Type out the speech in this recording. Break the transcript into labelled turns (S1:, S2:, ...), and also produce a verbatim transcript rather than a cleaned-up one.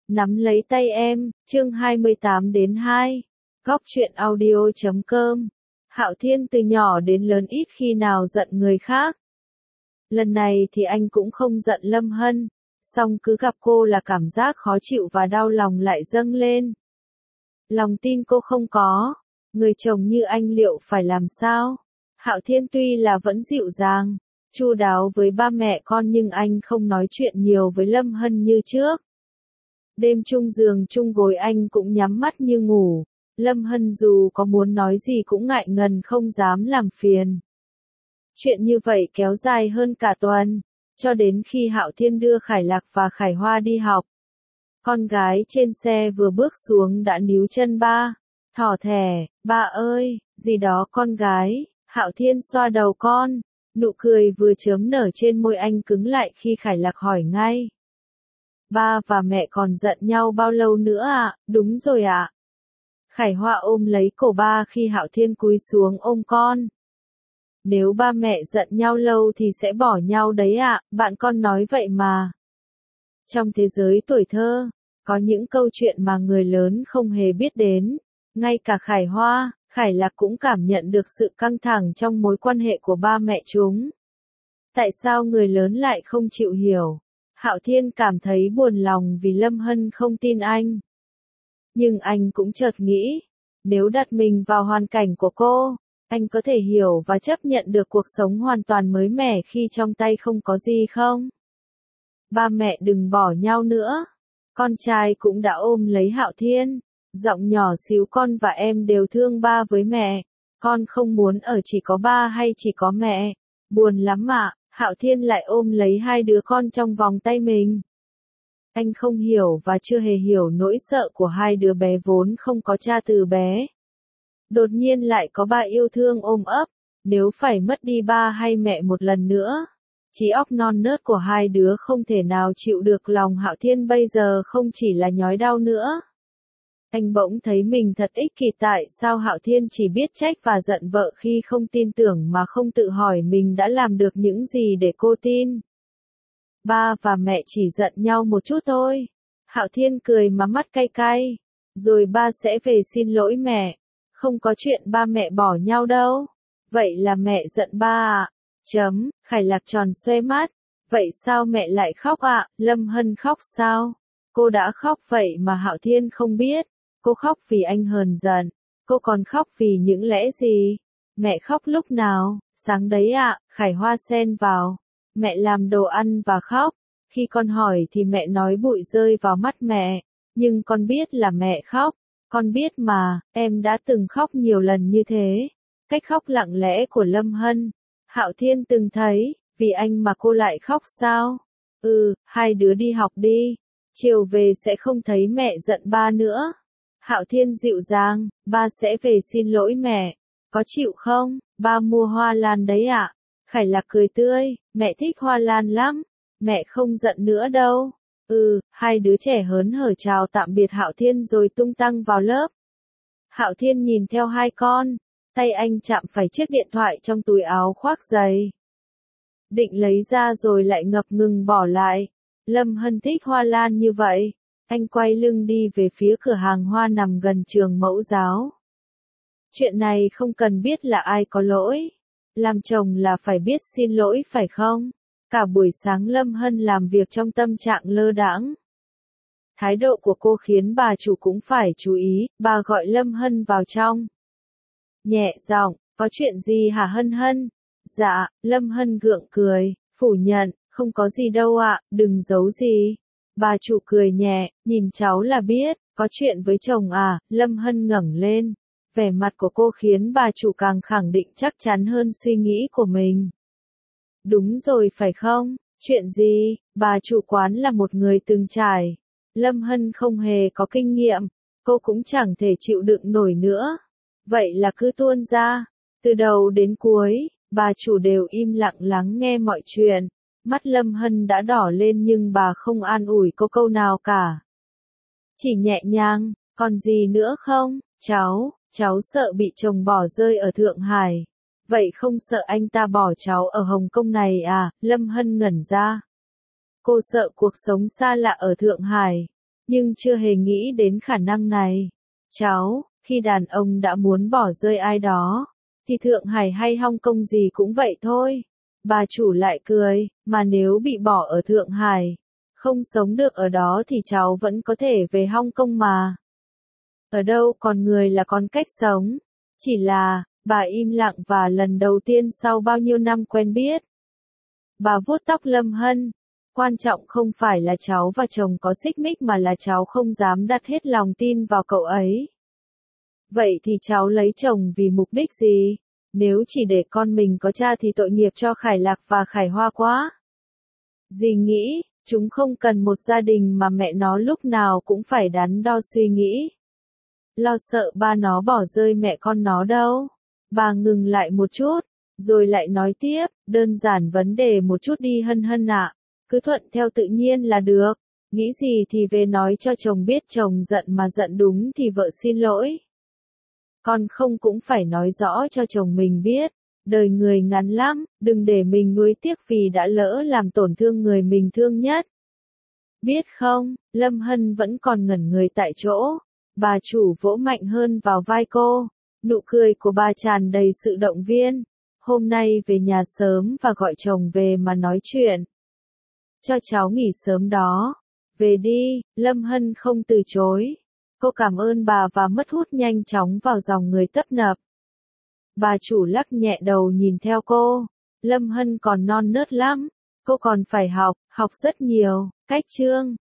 S1: Nắm lấy tay em, chương hai mươi tám đến hai. Góc truyện audio chấm com. Hạo Thiên từ nhỏ đến lớn ít khi nào giận người khác. Lần này thì anh cũng không giận Lâm Hân, song cứ gặp cô là cảm giác khó chịu và đau lòng lại dâng lên. Lòng tin cô không có, người chồng như anh liệu phải làm sao? Hạo Thiên tuy là vẫn dịu dàng, chu đáo với ba mẹ con nhưng anh không nói chuyện nhiều với Lâm Hân như trước. Đêm chung giường chung gối anh cũng nhắm mắt như ngủ, Lâm Hân dù có muốn nói gì cũng ngại ngần không dám làm phiền. Chuyện như vậy kéo dài hơn cả tuần, cho đến khi Hạo Thiên đưa Khải Lạc và Khải Hoa đi học. Con gái trên xe vừa bước xuống đã níu chân ba, thỏ thẻ, ba ơi, gì đó con gái. Hạo Thiên xoa đầu con, nụ cười vừa chớm nở trên môi anh cứng lại khi Khải Lạc hỏi ngay. Ba và mẹ còn giận nhau bao lâu nữa ạ? À? Đúng rồi ạ. À. Khải Hoa ôm lấy cổ ba khi Hạo Thiên cúi xuống ôm con. Nếu ba mẹ giận nhau lâu thì sẽ bỏ nhau đấy ạ, à, bạn con nói vậy mà. Trong thế giới tuổi thơ, có những câu chuyện mà người lớn không hề biết đến. Ngay cả Khải Hoa, Khải Lạc cũng cảm nhận được sự căng thẳng trong mối quan hệ của ba mẹ chúng. Tại sao người lớn lại không chịu hiểu? Hạo Thiên cảm thấy buồn lòng vì Lâm Hân không tin anh. Nhưng anh cũng chợt nghĩ, nếu đặt mình vào hoàn cảnh của cô, anh có thể hiểu và chấp nhận được cuộc sống hoàn toàn mới mẻ khi trong tay không có gì không? Ba mẹ đừng bỏ nhau nữa. Con trai cũng đã ôm lấy Hạo Thiên, giọng nhỏ xíu con và em đều thương ba với mẹ. Con không muốn ở chỉ có ba hay chỉ có mẹ. Buồn lắm ạ. Hạo Thiên lại ôm lấy hai đứa con trong vòng tay mình. Anh không hiểu và chưa hề hiểu nỗi sợ của hai đứa bé vốn không có cha từ bé. Đột nhiên lại có ba yêu thương ôm ấp, nếu phải mất đi ba hay mẹ một lần nữa. Trí óc non nớt của hai đứa không thể nào chịu được lòng Hạo Thiên bây giờ không chỉ là nhói đau nữa. Anh bỗng thấy mình thật ích kỷ, tại sao Hạo Thiên chỉ biết trách và giận vợ khi không tin tưởng mà không tự hỏi mình đã làm được những gì để cô tin. Ba và mẹ chỉ giận nhau một chút thôi. Hạo Thiên cười mà mắt cay cay. Rồi ba sẽ về xin lỗi mẹ. Không có chuyện ba mẹ bỏ nhau đâu. Vậy là mẹ giận ba à? Chấm, Khải Lạc tròn xoe mắt. Vậy sao mẹ lại khóc ạ? À? Lâm Hân khóc sao? Cô đã khóc vậy mà Hạo Thiên không biết. Cô khóc vì anh hờn giận. Cô còn khóc vì những lẽ gì? Mẹ khóc lúc nào? Sáng đấy ạ, à, Khải Hoa xen vào. Mẹ làm đồ ăn và khóc. Khi con hỏi thì mẹ nói bụi rơi vào mắt mẹ. Nhưng con biết là mẹ khóc. Con biết mà, em đã từng khóc nhiều lần như thế. Cách khóc lặng lẽ của Lâm Hân. Hạo Thiên từng thấy, vì anh mà cô lại khóc sao? Ừ, hai đứa đi học đi. Chiều về sẽ không thấy mẹ giận ba nữa. Hạo Thiên dịu dàng, ba sẽ về xin lỗi mẹ. Có chịu không? Ba mua hoa lan đấy ạ. À? Khải Lạc cười tươi, mẹ thích hoa lan lắm. Mẹ không giận nữa đâu. Ừ, hai đứa trẻ hớn hở chào tạm biệt Hạo Thiên rồi tung tăng vào lớp. Hạo Thiên nhìn theo hai con, tay anh chạm phải chiếc điện thoại trong túi áo khoác giày. Định lấy ra rồi lại ngập ngừng bỏ lại. Lâm Hân thích hoa lan như vậy. Anh quay lưng đi về phía cửa hàng hoa nằm gần trường mẫu giáo. Chuyện này không cần biết là ai có lỗi. Làm chồng là phải biết xin lỗi phải không? Cả buổi sáng Lâm Hân làm việc trong tâm trạng lơ đãng. Thái độ của cô khiến bà chủ cũng phải chú ý, bà gọi Lâm Hân vào trong. Nhẹ giọng, có chuyện gì hả Hân Hân? Dạ, Lâm Hân gượng cười, phủ nhận, không có gì đâu ạ, đừng giấu gì. Bà chủ cười nhẹ, nhìn cháu là biết, có chuyện với chồng à, Lâm Hân ngẩng lên. Vẻ mặt của cô khiến bà chủ càng khẳng định chắc chắn hơn suy nghĩ của mình. Đúng rồi phải không? Chuyện gì? Bà chủ quán là một người từng trải. Lâm Hân không hề có kinh nghiệm, cô cũng chẳng thể chịu đựng nổi nữa. Vậy là cứ tuôn ra. Từ đầu đến cuối, bà chủ đều im lặng lắng nghe mọi chuyện. Mắt Lâm Hân đã đỏ lên nhưng bà không an ủi cô câu nào cả. Chỉ nhẹ nhàng, còn gì nữa không? Cháu, cháu sợ bị chồng bỏ rơi ở Thượng Hải. Vậy không sợ anh ta bỏ cháu ở Hồng Kông này à? Lâm Hân ngẩn ra. Cô sợ cuộc sống xa lạ ở Thượng Hải. nhưng chưa hề nghĩ đến khả năng này. Cháu, khi đàn ông đã muốn bỏ rơi ai đó, thì Thượng Hải hay Hong Kong gì cũng vậy thôi. Bà chủ lại cười, mà nếu bị bỏ ở Thượng Hải, không sống được ở đó thì cháu vẫn có thể về Hong Kong mà. Ở đâu con người là con cách sống. Chỉ là, bà im lặng và lần đầu tiên sau bao nhiêu năm quen biết. Bà vuốt tóc Lâm Hân. Quan trọng không phải là cháu và chồng có xích mích mà là cháu không dám đặt hết lòng tin vào cậu ấy. Vậy thì cháu lấy chồng vì mục đích gì? Nếu chỉ để con mình có cha thì tội nghiệp cho Khải Lạc và Khải Hoa quá. Dì nghĩ, chúng không cần một gia đình mà mẹ nó lúc nào cũng phải đắn đo suy nghĩ. Lo sợ ba nó bỏ rơi mẹ con nó đâu. Bà ngừng lại một chút, rồi lại nói tiếp, đơn giản vấn đề một chút đi Hân Hân ạ. Cứ thuận theo tự nhiên là được. Nghĩ gì thì về nói cho chồng biết, chồng giận mà giận đúng thì vợ xin lỗi. Con không cũng phải nói rõ cho chồng mình biết. Đời người ngắn lắm, đừng để mình nuối tiếc vì đã lỡ làm tổn thương người mình thương nhất. Biết không, Lâm Hân vẫn còn ngẩn người tại chỗ. Bà chủ vỗ mạnh hơn vào vai cô. Nụ cười của bà tràn đầy sự động viên. Hôm nay về nhà sớm và gọi chồng về mà nói chuyện. Cho cháu nghỉ sớm đó. Về đi, Lâm Hân không từ chối. Cô cảm ơn bà và mất hút nhanh chóng vào dòng người tấp nập. Bà chủ lắc nhẹ đầu nhìn theo cô. Lâm Hân còn non nớt lắm. Cô còn phải học, học rất nhiều. Cách chương